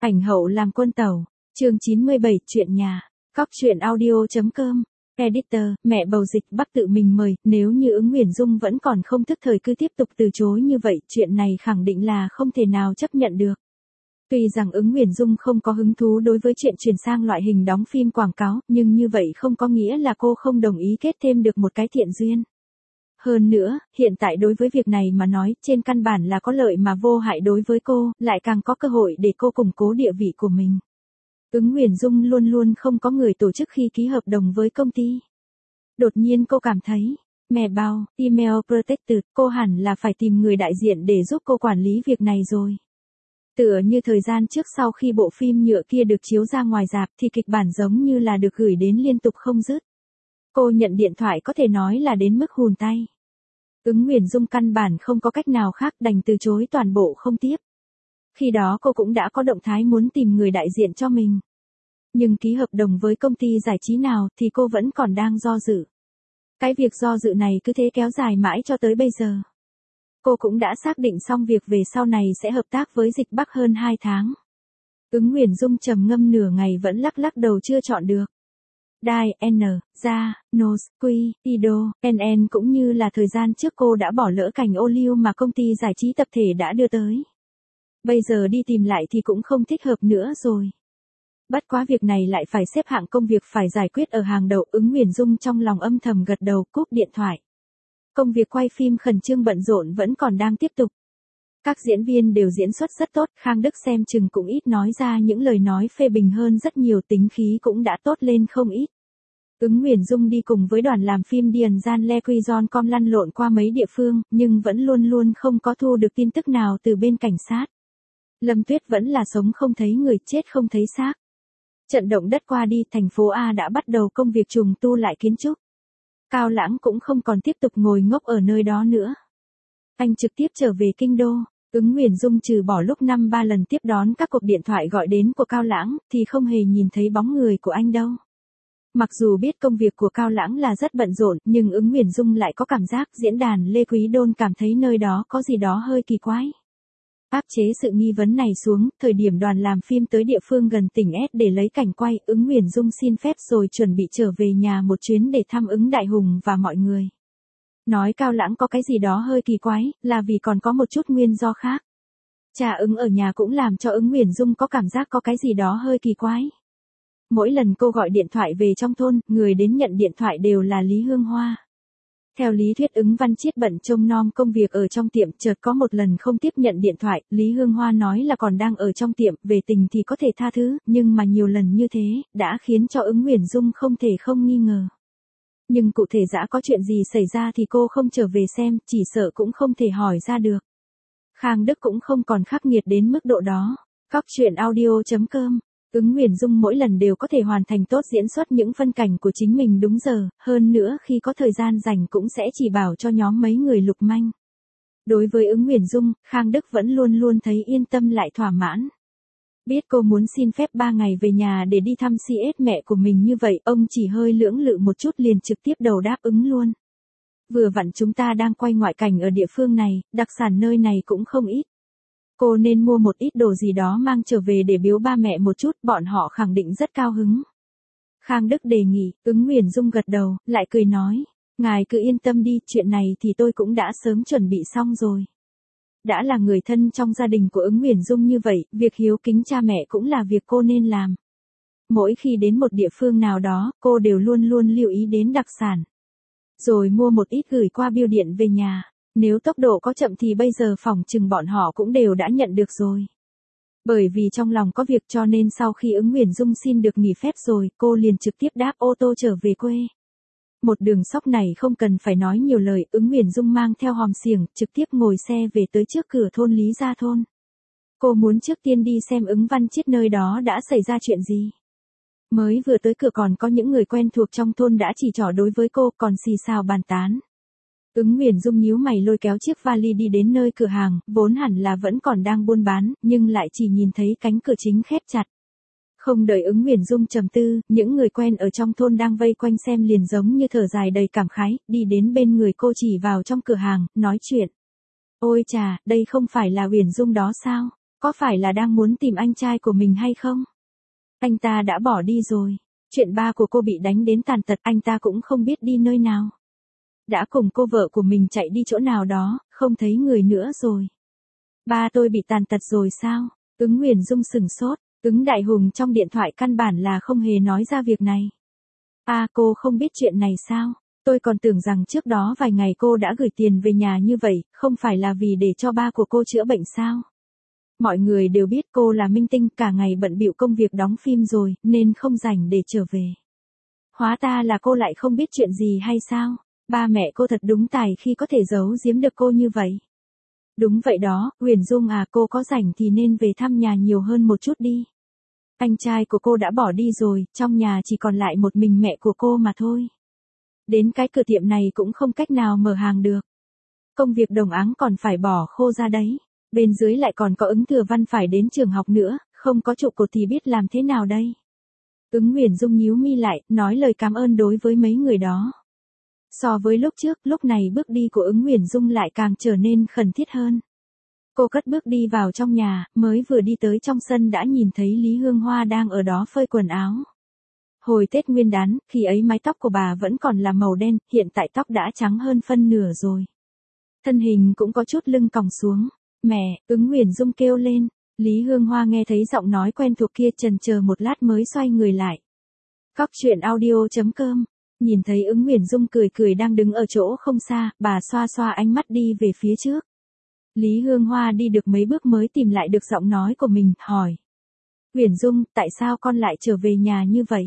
Ảnh hậu làm quân tàu. Chương 97 chuyện nhà. Cóc truyện audio.com. Editor, mẹ bầu Dịch Bắc tự mình mời, nếu như Ứng Nguyễn Dung vẫn còn không thức thời cứ tiếp tục từ chối như vậy, chuyện này khẳng định là không thể nào chấp nhận được. Tuy rằng Ứng Nguyễn Dung không có hứng thú đối với chuyện chuyển sang loại hình đóng phim quảng cáo, nhưng như vậy không có nghĩa là cô không đồng ý kết thêm được một cái thiện duyên. Hơn nữa, hiện tại đối với việc này mà nói, trên căn bản là có lợi mà vô hại đối với cô, lại càng có cơ hội để cô củng cố địa vị của mình. Ứng Nguyễn Dung luôn luôn không có người tổ chức khi ký hợp đồng với công ty. Đột nhiên cô cảm thấy, mẹ bao, email protected, cô hẳn là phải tìm người đại diện để giúp cô quản lý việc này rồi. Tựa như thời gian trước sau khi bộ phim nhựa kia được chiếu ra ngoài rạp thì kịch bản giống như là được gửi đến liên tục không dứt. Cô nhận điện thoại có thể nói là đến mức hùn tay. Ứng Nguyễn Dung căn bản không có cách nào khác đành từ chối toàn bộ không tiếp. Khi đó cô cũng đã có động thái muốn tìm người đại diện cho mình. Nhưng ký hợp đồng với công ty giải trí nào thì cô vẫn còn đang do dự. Cái việc do dự này cứ thế kéo dài mãi cho tới bây giờ. Cô cũng đã xác định xong việc về sau này sẽ hợp tác với Dịch Bắc hơn 2 tháng. Ứng Nguyễn Dung trầm ngâm nửa ngày vẫn lắc lắc đầu chưa chọn được. Đài, N, Gia, Nos, Quy, Ido, NN cũng như là thời gian trước cô đã bỏ lỡ cảnh ô liu mà công ty giải trí tập thể đã đưa tới. Bây giờ đi tìm lại thì cũng không thích hợp nữa rồi. Bất quá việc này lại phải xếp hạng công việc phải giải quyết ở hàng đầu. Ứng Nguyễn Dung trong lòng âm thầm gật đầu cúp điện thoại. Công việc quay phim khẩn trương bận rộn vẫn còn đang tiếp tục. Các diễn viên đều diễn xuất rất tốt, Khang Đức xem chừng cũng ít nói ra những lời nói phê bình hơn rất nhiều, tính khí cũng đã tốt lên không ít. Ứng Nguyễn Dung đi cùng với đoàn làm phim Điền Gian Le Quy Giòn Com lăn lộn qua mấy địa phương, nhưng vẫn luôn luôn không có thu được tin tức nào từ bên cảnh sát. Lâm Tuyết vẫn là sống không thấy người, chết không thấy xác. Trận động đất qua đi, thành phố A đã bắt đầu công việc trùng tu lại kiến trúc. Cao Lãng cũng không còn tiếp tục ngồi ngốc ở nơi đó nữa. Anh trực tiếp trở về kinh đô. Ứng Nguyễn Dung trừ bỏ lúc 5-3 lần tiếp đón các cuộc điện thoại gọi đến của Cao Lãng, thì không hề nhìn thấy bóng người của anh đâu. Mặc dù biết công việc của Cao Lãng là rất bận rộn, nhưng Ứng Nguyễn Dung lại có cảm giác diễn đàn Lê Quý Đôn cảm thấy nơi đó có gì đó hơi kỳ quái. Áp chế sự nghi vấn này xuống, thời điểm đoàn làm phim tới địa phương gần tỉnh S để lấy cảnh quay, Ứng Nguyễn Dung xin phép rồi chuẩn bị trở về nhà một chuyến để thăm Ứng Đại Hùng và mọi người. Nói Cao Lãng có cái gì đó hơi kỳ quái, là vì còn có một chút nguyên do khác. Cha Ứng ở nhà cũng làm cho Ứng Nguyễn Dung có cảm giác có cái gì đó hơi kỳ quái. Mỗi lần cô gọi điện thoại về trong thôn, người đến nhận điện thoại đều là Lý Hương Hoa. Theo lý thuyết Ứng Văn Chiết bận trông nom công việc ở trong tiệm, chợt có một lần không tiếp nhận điện thoại, Lý Hương Hoa nói là còn đang ở trong tiệm, về tình thì có thể tha thứ, nhưng mà nhiều lần như thế, đã khiến cho Ứng Nguyễn Dung không thể không nghi ngờ. Nhưng cụ thể dã có chuyện gì xảy ra thì cô không trở về xem, chỉ sợ cũng không thể hỏi ra được. Khang Đức cũng không còn khắc nghiệt đến mức độ đó. Cóc truyện audio.com. Ứng Nguyễn Dung mỗi lần đều có thể hoàn thành tốt diễn xuất những phân cảnh của chính mình đúng giờ, hơn nữa khi có thời gian rảnh cũng sẽ chỉ bảo cho nhóm mấy người lục manh. Đối với Ứng Nguyễn Dung, Khang Đức vẫn luôn luôn thấy yên tâm lại thỏa mãn. Biết cô muốn xin phép 3 ngày về nhà để đi thăm CS mẹ của mình như vậy, ông chỉ hơi lưỡng lự một chút liền trực tiếp đầu đáp ứng luôn. Vừa vặn chúng ta đang quay ngoại cảnh ở địa phương này, đặc sản nơi này cũng không ít. Cô nên mua một ít đồ gì đó mang trở về để biếu ba mẹ một chút, bọn họ khẳng định rất cao hứng. Khang Đức đề nghị, Ứng Nguyễn Dung gật đầu, lại cười nói, ngài cứ yên tâm đi, chuyện này thì tôi cũng đã sớm chuẩn bị xong rồi. Đã là người thân trong gia đình của Ứng Nguyễn Dung như vậy, việc hiếu kính cha mẹ cũng là việc cô nên làm. Mỗi khi đến một địa phương nào đó, cô đều luôn luôn lưu ý đến đặc sản. Rồi mua một ít gửi qua bưu điện về nhà. Nếu tốc độ có chậm thì bây giờ phỏng chừng bọn họ cũng đều đã nhận được rồi. Bởi vì trong lòng có việc cho nên sau khi Ứng Nguyễn Dung xin được nghỉ phép rồi, cô liền trực tiếp đáp ô tô trở về quê. Một đường sóc này không cần phải nói nhiều lời, Ứng Nguyễn Dung mang theo hòm xiềng, trực tiếp ngồi xe về tới trước cửa thôn Lý Gia Thôn. Cô muốn trước tiên đi xem Ứng Văn Chiết nơi đó đã xảy ra chuyện gì. Mới vừa tới cửa còn có những người quen thuộc trong thôn đã chỉ trỏ đối với cô, còn xì xào bàn tán. Ứng Nguyễn Dung nhíu mày lôi kéo chiếc vali đi đến nơi cửa hàng, vốn hẳn là vẫn còn đang buôn bán, nhưng lại chỉ nhìn thấy cánh cửa chính khép chặt. Không đợi Ứng Nguyễn Dung trầm tư, những người quen ở trong thôn đang vây quanh xem liền giống như thở dài đầy cảm khái, đi đến bên người cô chỉ vào trong cửa hàng, nói chuyện. Ôi chà, đây không phải là Uyển Dung đó sao? Có phải là đang muốn tìm anh trai của mình hay không? Anh ta đã bỏ đi rồi. Chuyện ba của cô bị đánh đến tàn tật, anh ta cũng không biết đi nơi nào. Đã cùng cô vợ của mình chạy đi chỗ nào đó, không thấy người nữa rồi. Ba tôi bị tàn tật rồi sao? Ứng Huyền Dung sửng sốt, Ứng Đại Hùng trong điện thoại căn bản là không hề nói ra việc này. À, cô không biết chuyện này sao? Tôi còn tưởng rằng trước đó vài ngày cô đã gửi tiền về nhà như vậy, không phải là vì để cho ba của cô chữa bệnh sao? Mọi người đều biết cô là minh tinh, cả ngày bận bịu công việc đóng phim rồi, nên không rảnh để trở về. Hóa ra là cô lại không biết chuyện gì hay sao? Ba mẹ cô thật đúng tài khi có thể giấu giếm được cô như vậy. Đúng vậy đó, Huyền Dung à, cô có rảnh thì nên về thăm nhà nhiều hơn một chút đi. Anh trai của cô đã bỏ đi rồi, trong nhà chỉ còn lại một mình mẹ của cô mà thôi. Đến cái cửa tiệm này cũng không cách nào mở hàng được. Công việc đồng áng còn phải bỏ khô ra đấy. Bên dưới lại còn có Ứng Thừa Văn phải đến trường học nữa, không có trụ cột thì biết làm thế nào đây. Ứng Huyền Dung nhíu mi lại, nói lời cảm ơn đối với mấy người đó. So với lúc trước, lúc này bước đi của Ứng Huyền Dung lại càng trở nên khẩn thiết hơn. Cô cất bước đi vào trong nhà, mới vừa đi tới trong sân đã nhìn thấy Lý Hương Hoa đang ở đó phơi quần áo. Hồi Tết Nguyên đán, khi ấy mái tóc của bà vẫn còn là màu đen, hiện tại tóc đã trắng hơn phân nửa rồi. Thân hình cũng có chút lưng còng xuống. Mẹ, Ứng Huyền Dung kêu lên. Lý Hương Hoa nghe thấy giọng nói quen thuộc kia, chần chờ một lát mới xoay người lại. Cóc truyện audio.com. Nhìn thấy Ứng Huyền Dung cười cười đang đứng ở chỗ không xa, bà xoa xoa ánh mắt đi về phía trước. Lý Hương Hoa đi được mấy bước mới tìm lại được giọng nói của mình, hỏi. Huyền Dung, tại sao con lại trở về nhà như vậy?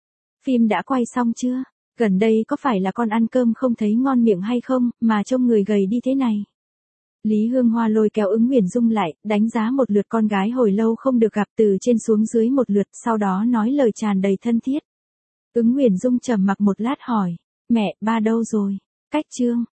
Phim đã quay xong chưa? Gần đây có phải là con ăn cơm không thấy ngon miệng hay không, mà trông người gầy đi thế này? Lý Hương Hoa lôi kéo Ứng Huyền Dung lại, đánh giá một lượt con gái hồi lâu không được gặp từ trên xuống dưới một lượt, sau đó nói lời tràn đầy thân thiết. Ứng Huyền Dung trầm mặc một lát hỏi, mẹ, ba đâu rồi? Cách chương.